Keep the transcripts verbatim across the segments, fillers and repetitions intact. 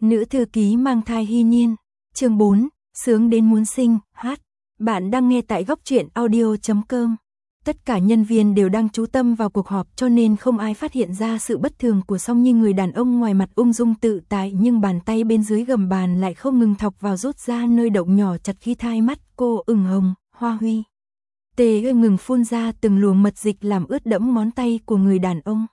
Nữ thư ký mang thai hy niên. Chương bốn, sướng đến muốn sinh, hát. Bạn đang nghe tại góc truyện audio chấm com. Tất cả nhân viên đều đang chú tâm vào cuộc họp cho nên không ai phát hiện ra sự bất thường của Song Nhi. Người đàn ông ngoài mặt ung dung tự tại nhưng bàn tay bên dưới gầm bàn lại không ngừng thọc vào rút ra nơi động nhỏ chặt khi thai mắt cô ửng hồng, hoa huy. Tê ngừng phun ra từng luồng mật dịch làm ướt đẫm ngón tay của người đàn ông.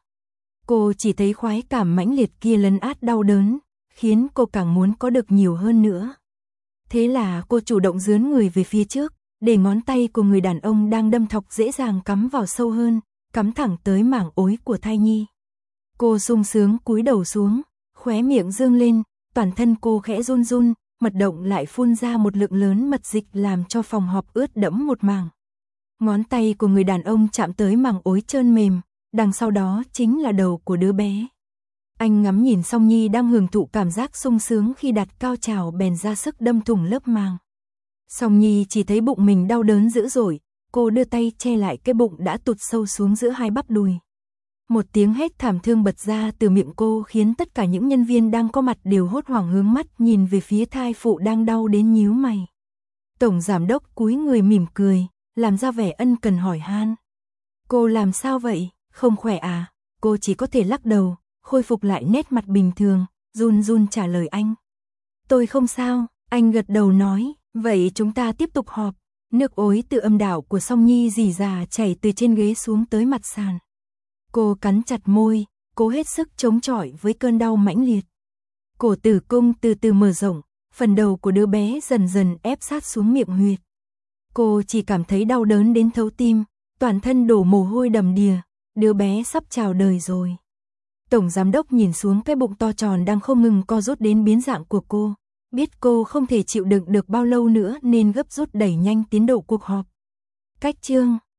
Cô chỉ thấy khoái cảm mãnh liệt kia lấn át đau đớn, khiến cô càng muốn có được nhiều hơn nữa. Thế là cô chủ động dướn người về phía trước, để ngón tay của người đàn ông đang đâm thọc dễ dàng cắm vào sâu hơn, cắm thẳng tới mảng ối của thai nhi. Cô sung sướng cúi đầu xuống, khóe miệng dương lên, toàn thân cô khẽ run run, mật động lại phun ra một lượng lớn mật dịch làm cho phòng họp ướt đẫm một mảng. Ngón tay của người đàn ông chạm tới mảng ối trơn mềm, đằng sau đó chính là đầu của đứa bé. Anh ngắm nhìn Song Nhi đang hưởng thụ cảm giác sung sướng khi đạt cao trào bèn ra sức đâm thủng lớp màng. Song Nhi chỉ thấy bụng mình đau đớn dữ dội, cô đưa tay che lại cái bụng đã tụt sâu xuống giữa hai bắp đùi. Một tiếng hét thảm thương bật ra từ miệng cô khiến tất cả những nhân viên đang có mặt đều hốt hoảng hướng mắt nhìn về phía thai phụ đang đau đến nhíu mày. Tổng giám đốc cúi người mỉm cười, làm ra vẻ ân cần hỏi han. Cô làm sao vậy, không khỏe à? Cô chỉ có thể lắc đầu, khôi phục lại nét mặt bình thường, run run trả lời anh. Tôi không sao, anh gật đầu nói, vậy chúng ta tiếp tục họp. Nước ối từ âm đạo của Song Nhi rỉ rả chảy từ trên ghế xuống tới mặt sàn. Cô cắn chặt môi, cố hết sức chống chọi với cơn đau mãnh liệt. Cổ tử cung từ từ mở rộng, phần đầu của đứa bé dần dần ép sát xuống miệng huyệt. Cô chỉ cảm thấy đau đớn đến thấu tim, toàn thân đổ mồ hôi đầm đìa, đứa bé sắp chào đời rồi. Tổng giám đốc nhìn xuống cái bụng to tròn đang không ngừng co rút đến biến dạng của cô, biết cô không thể chịu đựng được bao lâu nữa nên gấp rút đẩy nhanh tiến độ cuộc họp. Cách chương,